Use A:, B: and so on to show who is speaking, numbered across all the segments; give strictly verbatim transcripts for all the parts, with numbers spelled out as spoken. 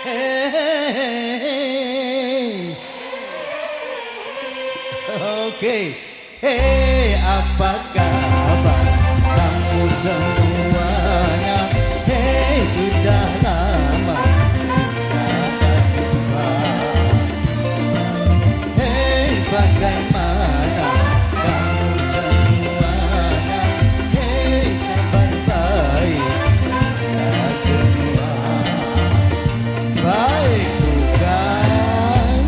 A: Hey, oke, hei apa kabar kamu semuanya? Hei sudah lama kita tak jumpa. Hei bagaimana kamu semuanya? Hei kabar baik kita semua. Baik bukan?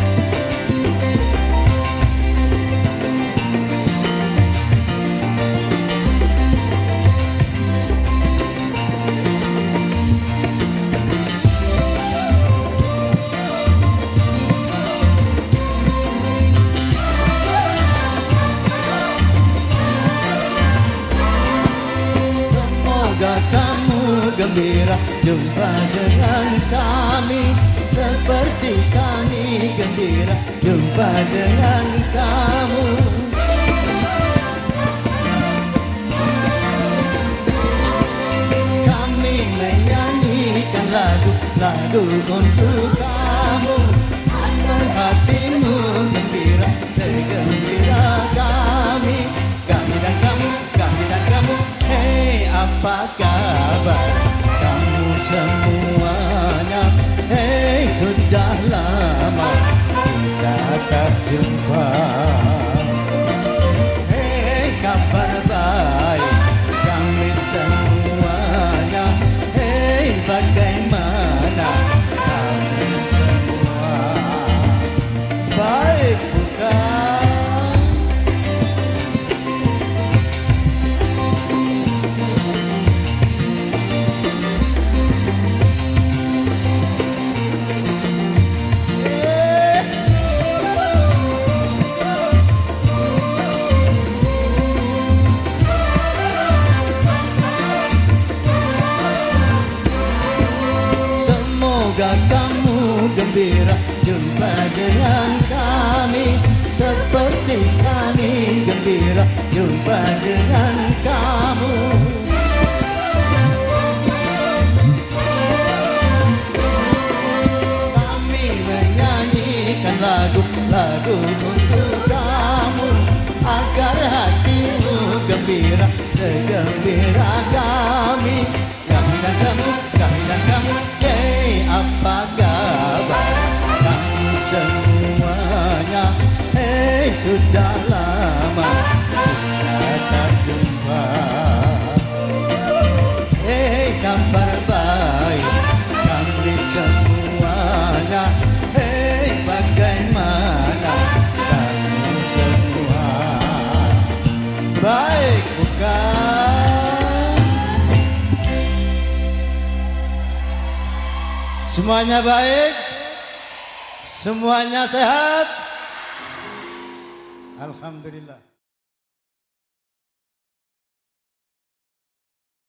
A: Semoga kamu gembira jumpa dengan kami, seperti kami gembira jumpa dengan kamu. Kami menyanyikan lagu-lagu untuk kamu, agar hatimu gembira segembira kami. Kami dan kamu, kami dan kamu. Hei apa kabar kamu semuanya? Hei sudah lama kita tak jumpa. Hei kabar baik kami semuanya. Hei bagaimana kami semua? Baik bukan? Semoga kamu gembira jumpa dengan kami, seperti kami gembira jumpa dengan kamu. Kami menyanyikan lagu-lagu untuk kamu, agar hatimu gembira segembira kami. Kami dan kamu, kami dan kamu. Hei apa kabar kamu semuanya? Hei sudah lama kita tak jumpa. Hei kabar baik kami semuanya. Hei bagaimana kamu semua? Baik bukan? Semuanya baik? Semuanya sehat? Alhamdulillah.